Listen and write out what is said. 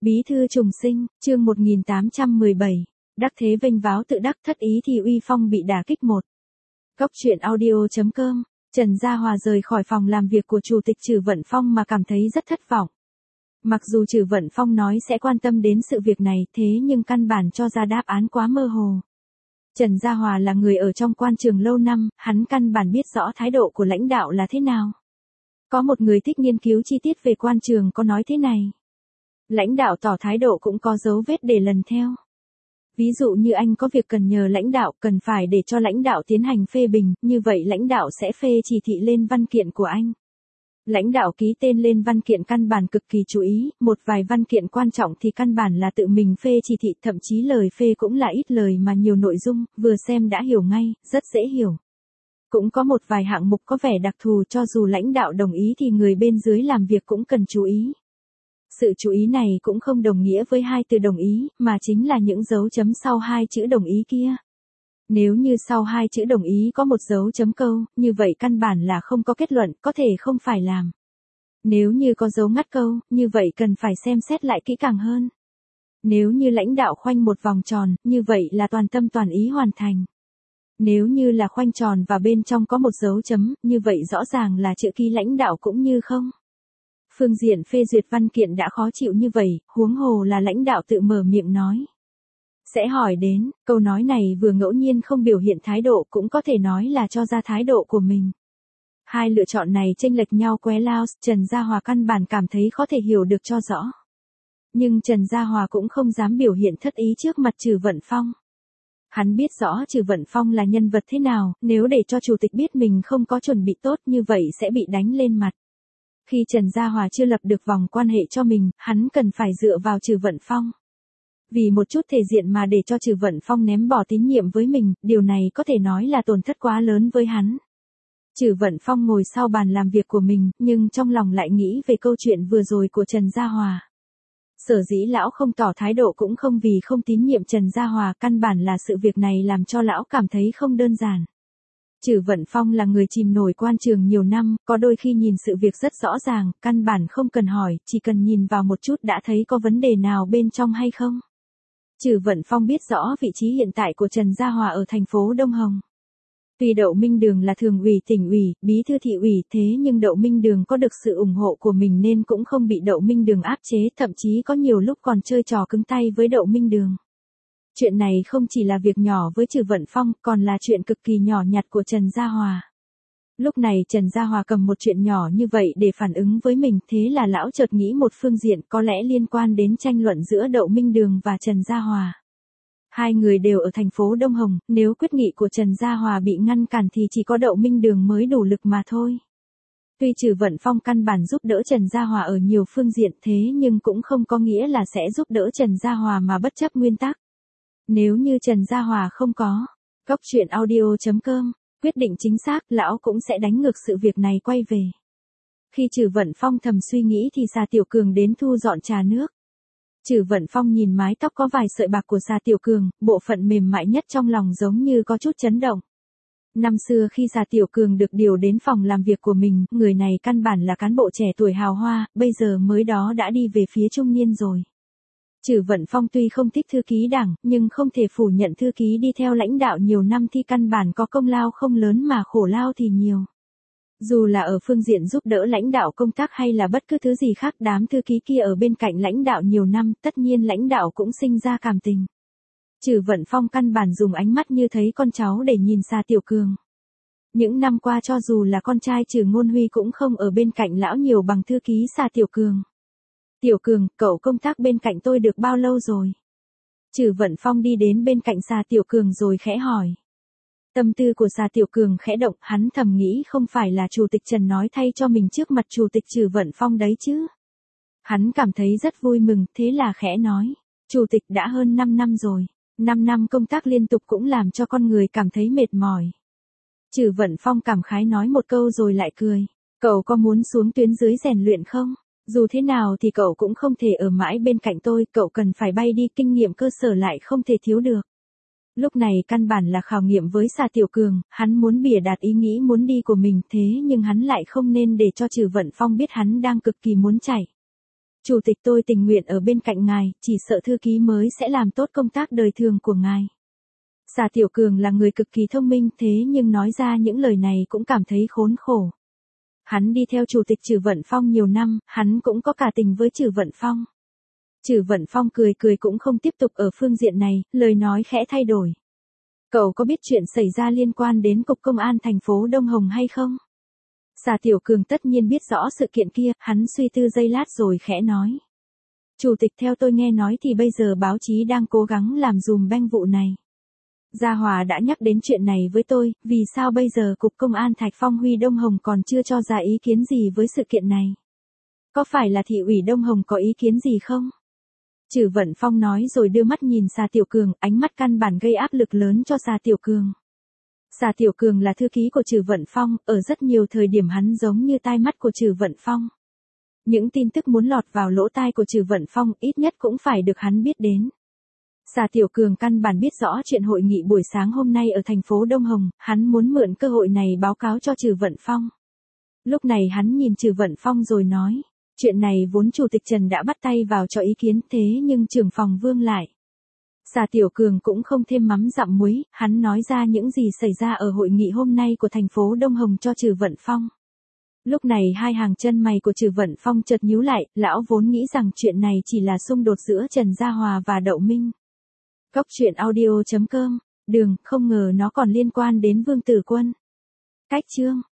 Bí thư trùng sinh, chương 1817. Đắc thế vênh váo tự đắc, thất ý thì uy phong bị đả kích một. Góc truyện audio.com. Trần Gia Hòa rời khỏi phòng làm việc của Chủ tịch Trử Vận Phong mà cảm thấy rất thất vọng. Mặc dù Trử Vận Phong nói sẽ quan tâm đến sự việc này, thế nhưng căn bản cho ra đáp án quá mơ hồ. Trần Gia Hòa là người ở trong quan trường lâu năm, hắn căn bản biết rõ thái độ của lãnh đạo là thế nào. Có một người thích nghiên cứu chi tiết về quan trường có nói thế này. Lãnh đạo tỏ thái độ cũng có dấu vết để lần theo. Ví dụ như anh có việc cần nhờ lãnh đạo, cần phải để cho lãnh đạo tiến hành phê bình, như vậy lãnh đạo sẽ phê chỉ thị lên văn kiện của anh. Lãnh đạo ký tên lên văn kiện căn bản cực kỳ chú ý, một vài văn kiện quan trọng thì căn bản là tự mình phê chỉ thị, thậm chí lời phê cũng là ít lời mà nhiều nội dung, vừa xem đã hiểu ngay, rất dễ hiểu. Cũng có một vài hạng mục có vẻ đặc thù, cho dù lãnh đạo đồng ý thì người bên dưới làm việc cũng cần chú ý. Sự chú ý này cũng không đồng nghĩa với hai từ đồng ý, mà chính là những dấu chấm sau hai chữ đồng ý kia. Nếu như sau hai chữ đồng ý có một dấu chấm câu, như vậy căn bản là không có kết luận, có thể không phải làm. Nếu như có dấu ngắt câu, như vậy cần phải xem xét lại kỹ càng hơn. Nếu như lãnh đạo khoanh một vòng tròn, như vậy là toàn tâm toàn ý hoàn thành. Nếu như là khoanh tròn và bên trong có một dấu chấm, như vậy rõ ràng là chữ ký lãnh đạo cũng như không. Phương diện phê duyệt văn kiện đã khó chịu như vậy, huống hồ là lãnh đạo tự mở miệng nói. Sẽ hỏi đến, câu nói này vừa ngẫu nhiên không biểu hiện thái độ, cũng có thể nói là cho ra thái độ của mình. Hai lựa chọn này chênh lệch nhau qué lao, Trần Gia Hòa căn bản cảm thấy có thể hiểu được cho rõ. Nhưng Trần Gia Hòa cũng không dám biểu hiện thất ý trước mặt Trử Vận Phong. Hắn biết rõ Trử Vận Phong là nhân vật thế nào, nếu để cho chủ tịch biết mình không có chuẩn bị tốt như vậy sẽ bị đánh lên mặt. Khi Trần Gia Hòa chưa lập được vòng quan hệ cho mình, hắn cần phải dựa vào Trử Vận Phong. Vì một chút thể diện mà để cho Trử Vận Phong ném bỏ tín nhiệm với mình, điều này có thể nói là tổn thất quá lớn với hắn. Trử Vận Phong ngồi sau bàn làm việc của mình, nhưng trong lòng lại nghĩ về câu chuyện vừa rồi của Trần Gia Hòa. Sở dĩ lão không tỏ thái độ cũng không vì không tín nhiệm Trần Gia Hòa, căn bản là sự việc này làm cho lão cảm thấy không đơn giản. Trử Vận Phong là người chìm nổi quan trường nhiều năm, có đôi khi nhìn sự việc rất rõ ràng, căn bản không cần hỏi, chỉ cần nhìn vào một chút đã thấy có vấn đề nào bên trong hay không. Trử Vận Phong biết rõ vị trí hiện tại của Trần Gia Hòa ở thành phố Đông Hồng. Tuy Đậu Minh Đường là thường ủy tỉnh ủy, bí thư thị ủy, thế nhưng Đậu Minh Đường có được sự ủng hộ của mình nên cũng không bị Đậu Minh Đường áp chế, thậm chí có nhiều lúc còn chơi trò cứng tay với Đậu Minh Đường. Chuyện này không chỉ là việc nhỏ với Trử Vận Phong, còn là chuyện cực kỳ nhỏ nhặt của Trần Gia Hòa. Lúc này Trần Gia Hòa cầm một chuyện nhỏ như vậy để phản ứng với mình, thế là lão chợt nghĩ một phương diện có lẽ liên quan đến tranh luận giữa Đậu Minh Đường và Trần Gia Hòa. Hai người đều ở thành phố Đông Hồng, nếu quyết nghị của Trần Gia Hòa bị ngăn cản thì chỉ có Đậu Minh Đường mới đủ lực mà thôi. Tuy Trử Vận Phong căn bản giúp đỡ Trần Gia Hòa ở nhiều phương diện, thế nhưng cũng không có nghĩa là sẽ giúp đỡ Trần Gia Hòa mà bất chấp nguyên tắc. Nếu như Trần Gia Hòa không có, góc truyện audio.com, quyết định chính xác, lão cũng sẽ đánh ngược sự việc này quay về. Khi Trử Vận Phong thầm suy nghĩ thì Sa Tiểu Cường đến thu dọn trà nước. Trử Vận Phong nhìn mái tóc có vài sợi bạc của Sa Tiểu Cường, bộ phận mềm mại nhất trong lòng giống như có chút chấn động. Năm xưa khi Sa Tiểu Cường được điều đến phòng làm việc của mình, người này căn bản là cán bộ trẻ tuổi hào hoa, bây giờ mới đó đã đi về phía trung niên rồi. Trử Vận Phong tuy không thích thư ký đảng, nhưng không thể phủ nhận thư ký đi theo lãnh đạo nhiều năm thì căn bản có công lao không lớn mà khổ lao thì nhiều. Dù là ở phương diện giúp đỡ lãnh đạo công tác hay là bất cứ thứ gì khác, đám thư ký kia ở bên cạnh lãnh đạo nhiều năm, tất nhiên lãnh đạo cũng sinh ra cảm tình. Trử Vận Phong căn bản dùng ánh mắt như thấy con cháu để nhìn Sa Tiểu Cường. Những năm qua cho dù là con trai Trử Ngôn Huy cũng không ở bên cạnh lão nhiều bằng thư ký Sa Tiểu Cường. Tiểu Cường, cậu công tác bên cạnh tôi được bao lâu rồi? Trử Vận Phong đi đến bên cạnh Sa Tiểu Cường rồi khẽ hỏi. Tâm tư của Sa Tiểu Cường khẽ động, hắn thầm nghĩ không phải là Chủ tịch Trần nói thay cho mình trước mặt Chủ tịch Trử Vận Phong đấy chứ. Hắn cảm thấy rất vui mừng, thế là khẽ nói. Chủ tịch đã hơn 5 năm rồi, 5 năm công tác liên tục cũng làm cho con người cảm thấy mệt mỏi. Trử Vận Phong cảm khái nói một câu rồi lại cười. Cậu có muốn xuống tuyến dưới rèn luyện không? Dù thế nào thì cậu cũng không thể ở mãi bên cạnh tôi, cậu cần phải bay đi, kinh nghiệm cơ sở lại không thể thiếu được. Lúc này căn bản là khảo nghiệm với Sa Tiểu Cường, hắn muốn bịa đặt ý nghĩ muốn đi của mình, thế nhưng hắn lại không nên để cho Trử Vận Phong biết hắn đang cực kỳ muốn chạy. Chủ tịch tôi tình nguyện ở bên cạnh ngài, chỉ sợ thư ký mới sẽ làm tốt công tác đời thường của ngài. Xà Tiểu Cường là người cực kỳ thông minh thế nhưng nói ra những lời này cũng cảm thấy khốn khổ. Hắn đi theo Chủ tịch Trử Vận Phong nhiều năm, hắn cũng có cả tình với Trử Vận Phong. Trử Vận Phong cười cười cũng không tiếp tục ở phương diện này, lời nói khẽ thay đổi. Cậu có biết chuyện xảy ra liên quan đến Cục Công an thành phố Đông Hồng hay không? Xà Tiểu Cường tất nhiên biết rõ sự kiện kia, hắn suy tư giây lát rồi khẽ nói. Chủ tịch, theo tôi nghe nói thì bây giờ báo chí đang cố gắng làm dùm beng vụ này. Gia Hòa đã nhắc đến chuyện này với tôi, vì sao bây giờ Cục Công an Thạch Phong Huy Đông Hồng còn chưa cho ra ý kiến gì với sự kiện này? Có phải là thị ủy Đông Hồng có ý kiến gì không? Trử Vận Phong nói rồi đưa mắt nhìn Xà Tiểu Cường, ánh mắt căn bản gây áp lực lớn cho Xà Tiểu Cường. Xà Tiểu Cường là thư ký của Trử Vận Phong, ở rất nhiều thời điểm hắn giống như tai mắt của Trử Vận Phong. Những tin tức muốn lọt vào lỗ tai của Trử Vận Phong ít nhất cũng phải được hắn biết đến. Xà Tiểu Cường căn bản biết rõ chuyện hội nghị buổi sáng hôm nay ở thành phố Đông Hồng, hắn muốn mượn cơ hội này báo cáo cho Trử Vận Phong. Lúc này hắn nhìn Trử Vận Phong rồi nói, chuyện này vốn Chủ tịch Trần đã bắt tay vào cho ý kiến thế nhưng trưởng phòng Vương lại. Xà Tiểu Cường cũng không thêm mắm dặm muối, hắn nói ra những gì xảy ra ở hội nghị hôm nay của thành phố Đông Hồng cho Trử Vận Phong. Lúc này hai hàng chân mày của Trử Vận Phong chợt nhíu lại, lão vốn nghĩ rằng chuyện này chỉ là xung đột giữa Trần Gia Hòa và Đậu Minh. Cốc truyện audio.com, đường, không ngờ nó còn liên quan đến Vương Tử Quân. Cách chương